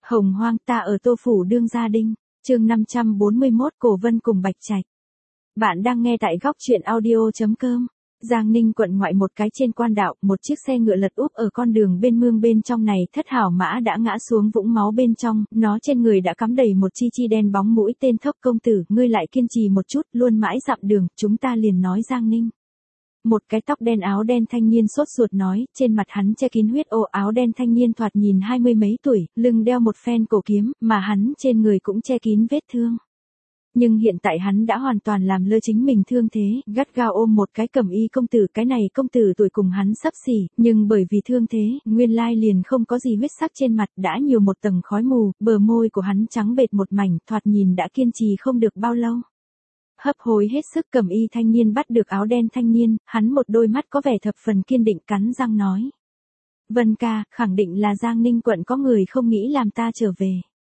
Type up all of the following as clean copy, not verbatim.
Hồng hoang ta ở Tô Phủ đương gia đinh, chương 541 Cổ Vân cùng Bạch Trạch. Bạn đang nghe tại góc truyện audio.com. Giang Ninh quận ngoại một cái trên quan đạo, một chiếc xe ngựa lật úp ở con đường bên mương bên trong này, thất hảo mã đã ngã xuống vũng máu bên trong, nó trên người đã cắm đầy một chi chi đen bóng mũi tên thốc. Công tử, ngươi lại kiên trì một chút, luôn mãi dặm đường, chúng ta liền nói. Giang Ninh. Một cái tóc đen áo đen thanh niên sốt ruột nói, trên mặt hắn che kín huyết ô. Áo đen thanh niên thoạt nhìn 20 mấy tuổi, lưng đeo một phen cổ kiếm, mà hắn trên người cũng che kín vết thương. Nhưng hiện tại hắn đã hoàn toàn làm lơ chính mình thương thế, gắt gao ôm một cái cẩm y công tử. Cái này công tử tuổi cùng hắn xấp xỉ, nhưng bởi vì thương thế, nguyên lai liền không có gì huyết sắc trên mặt, đã nhiều một tầng khói mù, bờ môi của hắn trắng bệt một mảnh, thoạt nhìn đã kiên trì không được bao lâu. Hấp hối hết sức, cẩm y thanh niên bắt được áo đen thanh niên, hắn một đôi mắt có vẻ thập phần kiên định, cắn răng nói. Vân ca, khẳng định là Giang Ninh quận có người không nghĩ làm ta trở về.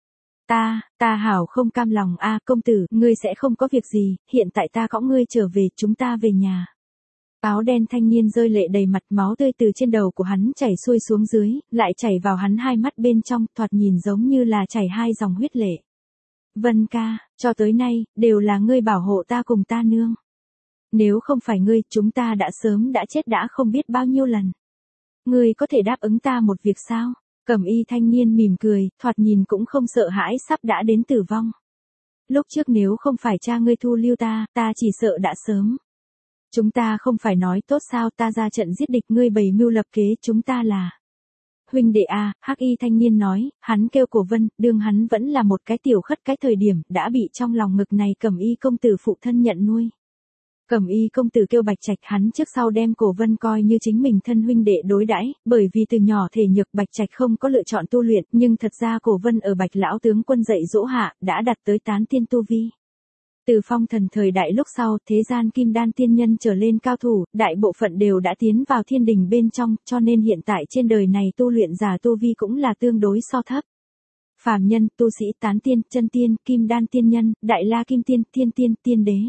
Ta hảo không cam lòng. A công tử, ngươi sẽ không có việc gì, hiện tại ta cõng ngươi trở về, chúng ta về nhà. Áo đen thanh niên rơi lệ đầy mặt, máu tươi từ trên đầu của hắn chảy xuôi xuống dưới, lại chảy vào hắn hai mắt bên trong, thoạt nhìn giống như là chảy hai dòng huyết lệ. Vân ca, cho tới nay, đều là ngươi bảo hộ ta cùng ta nương. Nếu không phải ngươi, chúng ta đã sớm đã chết đã không biết bao nhiêu lần. Ngươi có thể đáp ứng ta một việc sao? Cẩm y thanh niên mỉm cười, thoạt nhìn cũng không sợ hãi sắp đã đến tử vong. Lúc trước nếu không phải cha ngươi thu lưu ta chỉ sợ đã sớm. Chúng ta không phải nói tốt sao, ta ra trận giết địch, ngươi bày mưu lập kế, chúng ta là huynh đệ a. Hắc y thanh niên nói, hắn kêu Cổ Vân, đương hắn vẫn là một cái tiểu khất cái thời điểm, đã bị trong lòng ngực này cẩm y công tử phụ thân nhận nuôi. Cẩm y công tử kêu Bạch Trạch, hắn trước sau đem Cổ Vân coi như chính mình thân huynh đệ đối đãi, bởi vì từ nhỏ thể nhược Bạch Trạch không có lựa chọn tu luyện, nhưng thật ra Cổ Vân ở Bạch lão tướng quân dạy dỗ hạ, đã đạt tới tán tiên tu vi. Từ phong thần thời đại lúc sau, thế gian kim đan tiên nhân trở lên cao thủ, đại bộ phận đều đã tiến vào thiên đình bên trong, cho nên hiện tại trên đời này tu luyện giả tu vi cũng là tương đối so thấp. Phàm nhân, tu sĩ, tán tiên, chân tiên, kim đan tiên nhân, đại la kim tiên, thiên tiên, tiên đế.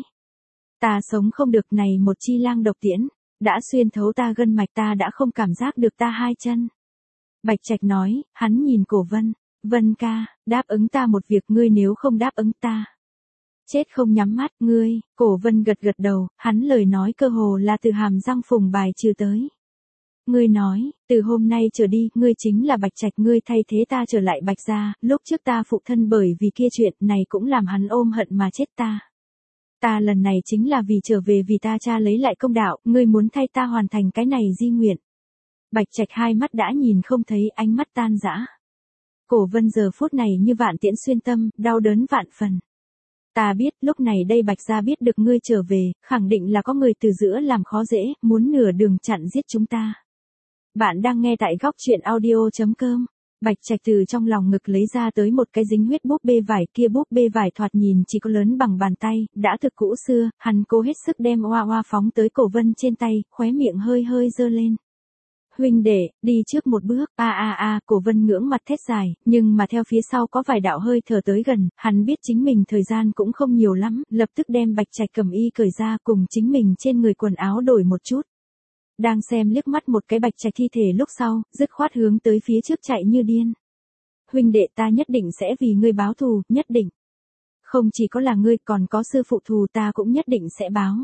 Ta sống không được, này một chi lang độc tiễn, đã xuyên thấu ta gân mạch, ta đã không cảm giác được ta hai chân. Bạch Trạch nói, hắn nhìn Cổ Vân, Vân ca, đáp ứng ta một việc, ngươi nếu không đáp ứng ta. Chết không nhắm mắt. Ngươi. Cổ Vân gật gật đầu, hắn lời nói cơ hồ là từ hàm răng phùng bài trừ tới. Ngươi nói, từ hôm nay trở đi, ngươi chính là Bạch Trạch, ngươi thay thế ta trở lại Bạch gia, lúc trước ta phụ thân bởi vì kia chuyện này cũng làm hắn ôm hận mà chết ta. Ta lần này chính là vì trở về, vì ta cha lấy lại công đạo, ngươi muốn thay ta hoàn thành cái này di nguyện. Bạch Trạch hai mắt đã nhìn không thấy, ánh mắt tan rã. Cổ Vân giờ phút này như vạn tiễn xuyên tâm, đau đớn vạn phần. Ta biết, lúc này đây Bạch gia biết được ngươi trở về, khẳng định là có người từ giữa làm khó dễ, muốn nửa đường chặn giết chúng ta. Bạn đang nghe tại góc truyện audio.com. Bạch Trạch từ trong lòng ngực lấy ra tới một cái dính huyết búp bê vải, kia búp bê vải thoạt nhìn chỉ có lớn bằng bàn tay, đã thực cũ xưa, hắn cố hết sức đem hoa hoa phóng tới Cổ Vân trên tay, khóe miệng hơi hơi dơ lên. Huynh đệ, đi trước một bước. Cổ Vân ngưỡng mặt thét dài, nhưng mà theo phía sau có vài đạo hơi thở tới gần, hắn biết chính mình thời gian cũng không nhiều lắm, lập tức đem Bạch Trạch cẩm y cởi ra, cùng chính mình trên người quần áo đổi một chút. Đang xem liếc mắt một cái Bạch Trạch thi thể lúc sau, dứt khoát hướng tới phía trước chạy như điên. Huynh đệ, ta nhất định sẽ vì ngươi báo thù, nhất định. Không chỉ có là ngươi, còn có sư phụ thù ta cũng nhất định sẽ báo.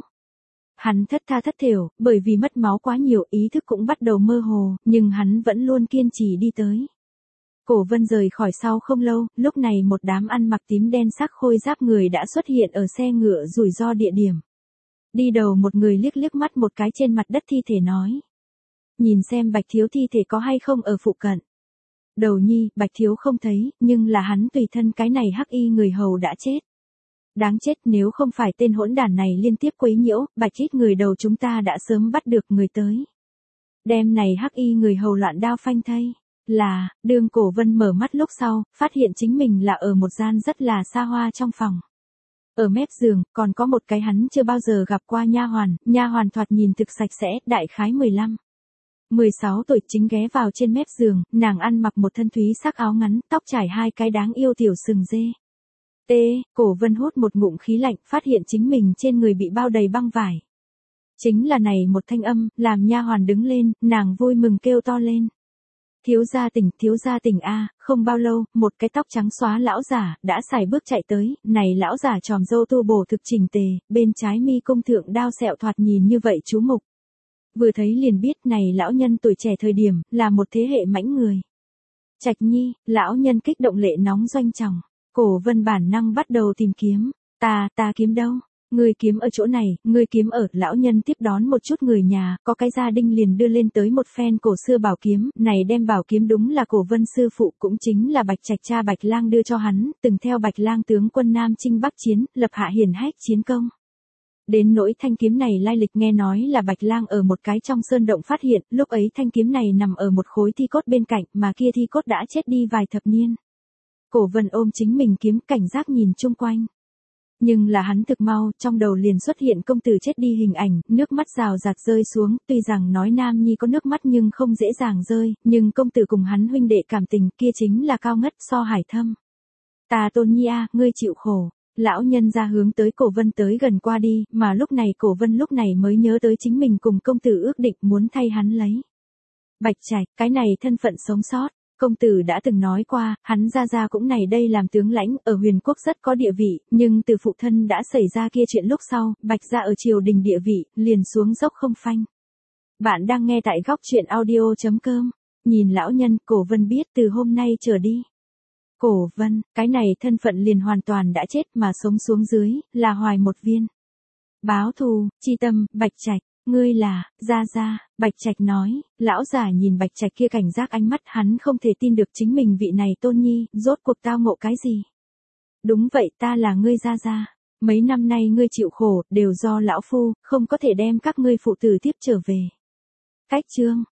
Hắn thất tha thất thểu, bởi vì mất máu quá nhiều, ý thức cũng bắt đầu mơ hồ, nhưng hắn vẫn luôn kiên trì đi tới. Cổ Vân rời khỏi sau không lâu, lúc này một đám ăn mặc tím đen sắc khôi giáp người đã xuất hiện ở xe ngựa rủi ro địa điểm. Đi đầu một người liếc mắt một cái trên mặt đất thi thể nói. Nhìn xem Bạch thiếu thi thể có hay không ở phụ cận. Đầu nhi, Bạch thiếu không thấy, nhưng là hắn tùy thân cái này hắc y người hầu đã chết. Đáng chết, nếu không phải tên hỗn đản này liên tiếp quấy nhiễu, Bạch ít người đầu chúng ta đã sớm bắt được người tới. Đem này hắc y người hầu loạn đao phanh thây. Đương Cổ Vân mở mắt lúc sau, phát hiện chính mình là ở một gian rất là xa hoa trong phòng. Ở mép giường, còn có một cái hắn chưa bao giờ gặp qua nha hoàn thoạt nhìn thực sạch sẽ, đại khái 16 tuổi, chính ghé vào trên mép giường, nàng ăn mặc một thân thúy sắc áo ngắn, tóc trải hai cái đáng yêu tiểu sừng dê. Cổ Vân hút một ngụm khí lạnh, phát hiện chính mình trên người bị bao đầy băng vải. Chính là này một thanh âm, làm nha hoàn đứng lên, nàng vui mừng kêu to lên. Thiếu gia tỉnh a, không bao lâu, một cái tóc trắng xóa lão giả, đã sải bước chạy tới, này lão giả tròm râu tu bổ thực chỉnh tề, bên trái mi cung thượng đao sẹo thoạt nhìn như vậy chú mục. Vừa thấy liền biết này lão nhân tuổi trẻ thời điểm, là một thế hệ mãnh người. Trạch nhi, lão nhân kích động lệ nóng doanh tròng, Cổ Vân bản năng bắt đầu tìm kiếm, ta kiếm đâu? Ngươi kiếm ở chỗ này, ngươi kiếm ở, lão nhân tiếp đón một chút người nhà, có cái gia đình liền đưa lên tới một phen cổ xưa bảo kiếm, này đem bảo kiếm đúng là Cổ Vân sư phụ cũng chính là Bạch Trạch cha Bạch Lang đưa cho hắn, từng theo Bạch Lang tướng quân Nam Chinh Bắc chiến, lập hạ hiển hách chiến công. Đến nỗi thanh kiếm này lai lịch nghe nói là Bạch Lang ở một cái trong sơn động phát hiện, lúc ấy thanh kiếm này nằm ở một khối thi cốt bên cạnh, mà kia thi cốt đã chết đi vài thập niên. Cổ Vân ôm chính mình kiếm cảnh giác nhìn chung quanh. Nhưng là hắn thực mau, trong đầu liền xuất hiện công tử chết đi hình ảnh, nước mắt rào rạt rơi xuống, tuy rằng nói nam nhi có nước mắt nhưng không dễ dàng rơi, nhưng công tử cùng hắn huynh đệ cảm tình kia chính là cao ngất so hải thâm. Ta Tôn Nhi a, ngươi chịu khổ. Lão nhân ra hướng tới Cổ Vân tới gần qua đi, mà lúc này Cổ Vân lúc này mới nhớ tới chính mình cùng công tử ước định muốn thay hắn lấy. Bạch Trạch, cái này thân phận sống sót. Công tử đã từng nói qua, hắn ra cũng này đây làm tướng lãnh, ở huyền quốc rất có địa vị, nhưng từ phụ thân đã xảy ra kia chuyện lúc sau, Bạch gia ở triều đình địa vị, liền xuống dốc không phanh. Bạn đang nghe tại góc truyện audio.com. Nhìn lão nhân, Cổ Vân biết từ hôm nay trở đi. Cổ Vân, cái này thân phận liền hoàn toàn đã chết mà sống xuống dưới, là hoài một viên. Báo thù, chi tâm, Bạch Trạch. Ngươi là, gia, Bạch Trạch nói, lão giả nhìn Bạch Trạch kia cảnh giác ánh mắt hắn không thể tin được chính mình vị này Tôn Nhi, rốt cuộc tao ngộ cái gì. Đúng vậy ta là ngươi gia. Mấy năm nay ngươi chịu khổ, đều do lão phu, không có thể đem các ngươi phụ tử tiếp trở về. Cách chương.